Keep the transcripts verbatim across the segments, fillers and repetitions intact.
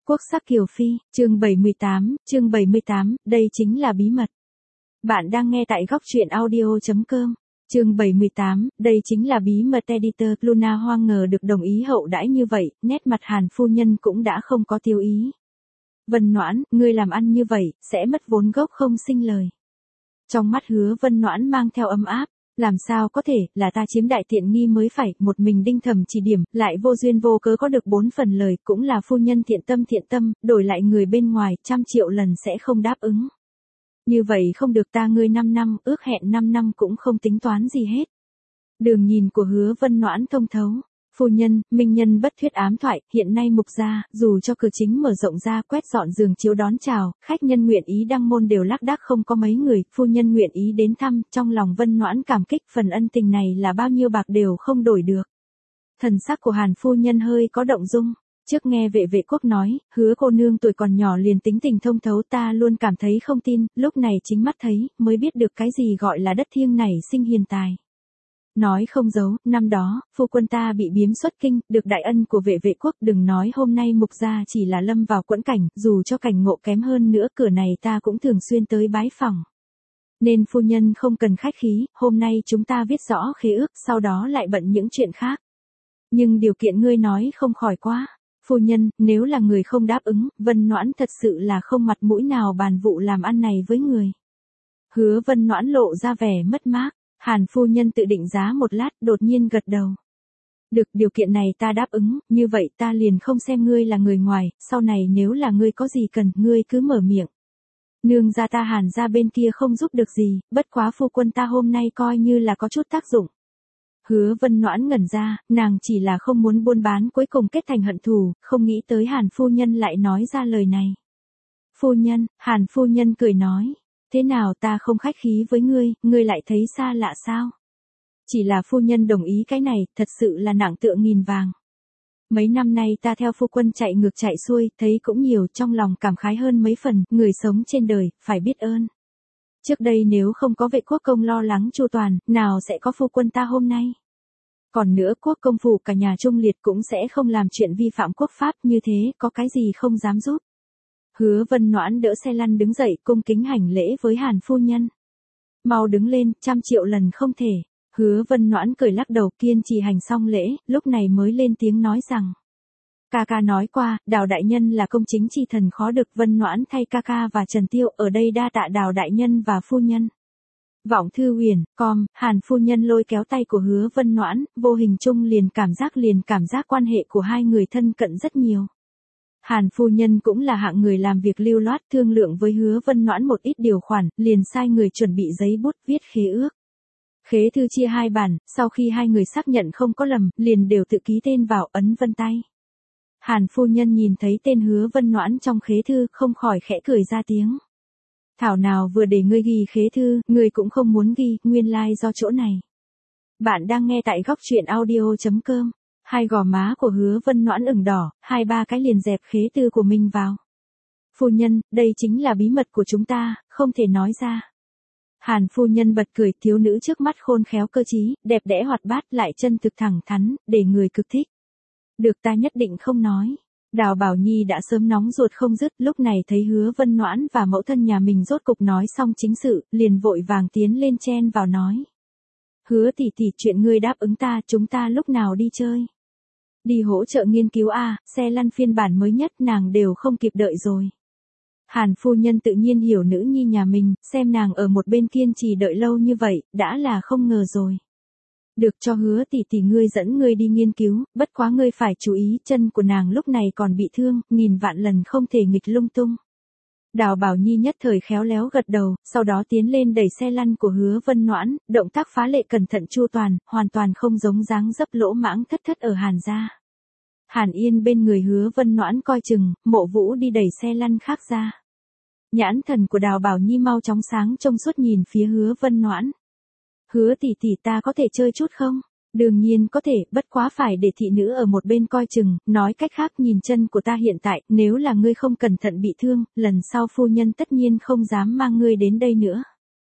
Quốc sắc Kiều Phi, chương bảy mươi tám, chương bảy mươi tám, đây chính là bí mật. Bạn đang nghe tại góc truyện audio.com. Chương bảy mươi tám, đây chính là bí mật. Editor Luna hoang ngờ được đồng ý hậu đãi như vậy, nét mặt Hàn phu nhân cũng đã không có tiêu ý. Vân Noãn, ngươi làm ăn như vậy, sẽ mất vốn gốc không sinh lời. Trong mắt Hứa Vân Noãn mang theo ấm áp. Làm sao có thể, là ta chiếm đại tiện nghi mới phải, một mình đinh thầm chỉ điểm, lại vô duyên vô cớ có được bốn phần lời, cũng là phu nhân thiện tâm thiện tâm, đổi lại người bên ngoài, trăm triệu lần sẽ không đáp ứng. Như vậy không được, ta ngươi năm năm, ước hẹn năm năm cũng không tính toán gì hết. Đường nhìn của Hứa Vân Noãn thông thấu. Phu nhân, minh nhân bất thuyết ám thoại, hiện nay mục gia, dù cho cửa chính mở rộng ra quét dọn giường chiếu đón chào, khách nhân nguyện ý đăng môn đều lác đác không có mấy người, phu nhân nguyện ý đến thăm, trong lòng Vân Noãn cảm kích, phần ân tình này là bao nhiêu bạc đều không đổi được. Thần sắc của Hàn phu nhân hơi có động dung, trước nghe vệ vệ quốc nói, Hứa cô nương tuổi còn nhỏ liền tính tình thông thấu, ta luôn cảm thấy không tin, lúc này chính mắt thấy, mới biết được cái gì gọi là đất thiêng nảy sinh hiền tài. Nói không giấu, năm đó, phu quân ta bị biếm xuất kinh, được đại ân của vệ vệ quốc, đừng nói hôm nay mục gia chỉ là lâm vào quẫn cảnh, dù cho cảnh ngộ kém hơn nữa, cửa này ta cũng thường xuyên tới bái phỏng. Nên phu nhân không cần khách khí, hôm nay chúng ta viết rõ khế ước, sau đó lại bận những chuyện khác. Nhưng điều kiện ngươi nói không khỏi quá. Phu nhân, nếu là người không đáp ứng, Vân Noãn thật sự là không mặt mũi nào bàn vụ làm ăn này với người. Hứa Vân Noãn lộ ra vẻ mất mát. Hàn phu nhân tự định giá một lát, đột nhiên gật đầu. Được, điều kiện này ta đáp ứng, như vậy ta liền không xem ngươi là người ngoài, sau này nếu là ngươi có gì cần, ngươi cứ mở miệng. Nương gia ta Hàn gia bên kia không giúp được gì, bất quá phu quân ta hôm nay coi như là có chút tác dụng. Hứa Vân Noãn ngẩn ra, nàng chỉ là không muốn buôn bán cuối cùng kết thành hận thù, không nghĩ tới Hàn phu nhân lại nói ra lời này. Phu nhân, Hàn phu nhân cười nói. Thế nào, ta không khách khí với ngươi, ngươi lại thấy xa lạ sao? Chỉ là phu nhân đồng ý cái này, thật sự là nặng tựa nghìn vàng. Mấy năm nay ta theo phu quân chạy ngược chạy xuôi, thấy cũng nhiều, trong lòng cảm khái hơn mấy phần, người sống trên đời, phải biết ơn. Trước đây nếu không có vệ quốc công lo lắng chu toàn, nào sẽ có phu quân ta hôm nay? Còn nữa, quốc công phủ cả nhà trung liệt cũng sẽ không làm chuyện vi phạm quốc pháp, như thế, có cái gì không dám giúp. Hứa Vân Noãn đỡ xe lăn đứng dậy, cung kính hành lễ với Hàn phu nhân. Mau đứng lên, trăm triệu lần không thể. Hứa Vân Noãn cười lắc đầu, kiên trì hành xong lễ, lúc này mới lên tiếng nói rằng. Ca ca nói qua, Đào đại nhân là công chính chi thần khó được, Vân Noãn thay ca ca và Trần Tiêu, ở đây đa tạ Đào đại nhân và phu nhân. Vọng thư huyền, com, Hàn phu nhân lôi kéo tay của Hứa Vân Noãn, vô hình chung liền cảm giác liền cảm giác quan hệ của hai người thân cận rất nhiều. Hàn phu nhân cũng là hạng người làm việc lưu loát, thương lượng với Hứa Vân Noãn một ít điều khoản, liền sai người chuẩn bị giấy bút viết khế ước. Khế thư chia hai bản, sau khi hai người xác nhận không có lầm, liền đều tự ký tên vào, ấn vân tay. Hàn phu nhân nhìn thấy tên Hứa Vân Noãn trong khế thư, không khỏi khẽ cười ra tiếng. Thảo nào vừa để ngươi ghi khế thư, ngươi cũng không muốn ghi, nguyên lai like do chỗ này. Bạn đang nghe tại góc truyện audio.com. Hai gò má của Hứa Vân Noãn ửng đỏ, hai ba cái liền dẹp khế thư của mình vào. Phu nhân, đây chính là bí mật của chúng ta, không thể nói ra. Hàn phu nhân bật cười, thiếu nữ trước mắt khôn khéo cơ trí, đẹp đẽ hoạt bát lại chân thực thẳng thắn, để người cực thích. Được, ta nhất định không nói. Đào Bảo Nhi đã sớm nóng ruột không dứt, lúc này thấy Hứa Vân Noãn và mẫu thân nhà mình rốt cục nói xong chính sự, liền vội vàng tiến lên chen vào nói. Hứa tỷ tỷ, chuyện ngươi đáp ứng ta, chúng ta lúc nào đi chơi? Đi hỗ trợ nghiên cứu a, xe lăn phiên bản mới nhất nàng đều không kịp đợi rồi. Hàn phu nhân tự nhiên hiểu nữ nhi nhà mình, xem nàng ở một bên kiên trì đợi lâu như vậy, đã là không ngờ rồi. Được, cho Hứa tỷ tỷ ngươi dẫn ngươi đi nghiên cứu, bất quá ngươi phải chú ý, chân của nàng lúc này còn bị thương, nghìn vạn lần không thể nghịch lung tung. Đào Bảo Nhi nhất thời khéo léo gật đầu, sau đó tiến lên đẩy xe lăn của Hứa Vân Noãn, động tác phá lệ cẩn thận chu toàn, hoàn toàn không giống dáng dấp lỗ mãng thất thất ở Hàn gia. Hàn Yên bên người Hứa Vân Noãn coi chừng, Mộ Vũ đi đẩy xe lăn khác ra. Nhãn thần của Đào Bảo Nhi mau chóng sáng trông suốt nhìn phía Hứa Vân Noãn. Hứa tỷ tỷ, ta có thể chơi chút không? Đương nhiên có thể, bất quá phải để thị nữ ở một bên coi chừng, nói cách khác nhìn chân của ta hiện tại, nếu là ngươi không cẩn thận bị thương, lần sau phu nhân tất nhiên không dám mang ngươi đến đây nữa.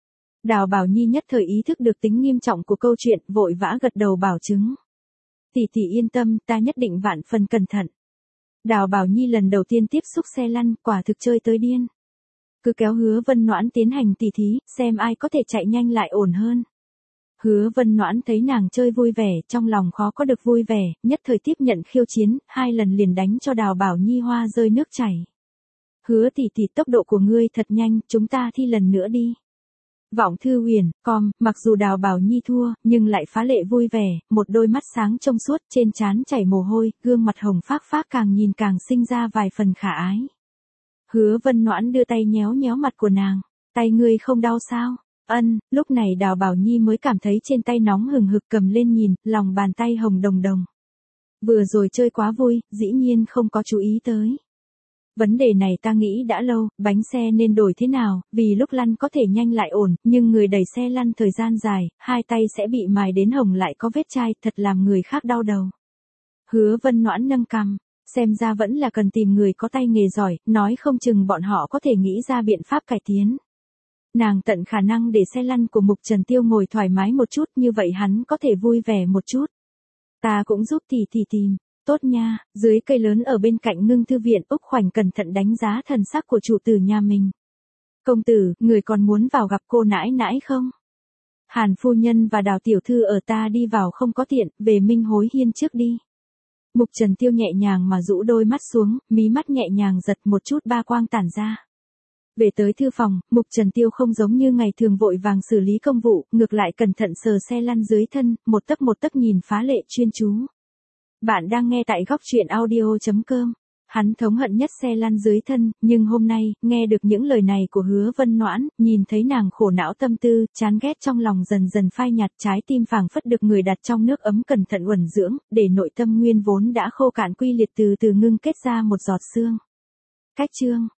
Đào Bảo Nhi nhất thời ý thức được tính nghiêm trọng của câu chuyện, vội vã gật đầu bảo chứng. Tỷ tỷ yên tâm, ta nhất định vạn phần cẩn thận. Đào Bảo Nhi lần đầu tiên tiếp xúc xe lăn, quả thực chơi tới điên. Cứ kéo Hứa Vân Noãn tiến hành tỉ thí, xem ai có thể chạy nhanh lại ổn hơn. Hứa Vân Noãn thấy nàng chơi vui vẻ, trong lòng khó có được vui vẻ, nhất thời tiếp nhận khiêu chiến, hai lần liền đánh cho Đào Bảo Nhi hoa rơi nước chảy. Hứa tỷ tỷ, tốc độ của ngươi thật nhanh, chúng ta thi lần nữa đi. Vọng Thư Huyền, com, mặc dù Đào Bảo Nhi thua, nhưng lại phá lệ vui vẻ, một đôi mắt sáng trong suốt, trên trán chảy mồ hôi, gương mặt hồng phác phác càng nhìn càng sinh ra vài phần khả ái. Hứa Vân Noãn đưa tay nhéo nhéo mặt của nàng, tay ngươi không đau sao? Ân, lúc này Đào Bảo Nhi mới cảm thấy trên tay nóng hừng hực, cầm lên nhìn, lòng bàn tay hồng đồng đồng. Vừa rồi chơi quá vui, dĩ nhiên không có chú ý tới. Vấn đề này ta nghĩ đã lâu, bánh xe nên đổi thế nào, vì lúc lăn có thể nhanh lại ổn, nhưng người đẩy xe lăn thời gian dài, hai tay sẽ bị mài đến hồng lại có vết chai, thật làm người khác đau đầu. Hứa Vân Noãn nâng cằm, xem ra vẫn là cần tìm người có tay nghề giỏi, nói không chừng bọn họ có thể nghĩ ra biện pháp cải tiến. Nàng tận khả năng để xe lăn của Mục Trần Tiêu ngồi thoải mái một chút, như vậy hắn có thể vui vẻ một chút. Ta cũng giúp tỷ tỷ tìm. Tốt nha, dưới cây lớn ở bên cạnh Ngưng Thư Viện, Úc Khoảnh cẩn thận đánh giá thần sắc của chủ tử nhà mình. Công tử, người còn muốn vào gặp cô nãi nãi không? Hàn phu nhân và Đào tiểu thư ở, ta đi vào không có tiện, về Minh Hối Hiên trước đi. Mục Trần Tiêu nhẹ nhàng mà rũ đôi mắt xuống, mí mắt nhẹ nhàng giật một chút ba quang tản ra. Về tới thư phòng, Mục Trần Tiêu không giống như ngày thường vội vàng xử lý công vụ, ngược lại cẩn thận sờ xe lăn dưới thân, một tấc một tấc nhìn phá lệ chuyên chú. Bạn đang nghe tại góc truyện audio chấm com. Hắn thống hận nhất xe lăn dưới thân, nhưng hôm nay, nghe được những lời này của Hứa Vân Noãn, nhìn thấy nàng khổ não tâm tư, chán ghét trong lòng dần dần phai nhạt, trái tim phảng phất được người đặt trong nước ấm cẩn thận uẩn dưỡng, để nội tâm nguyên vốn đã khô cạn quy liệt từ từ ngưng kết ra một giọt sương. Cách chương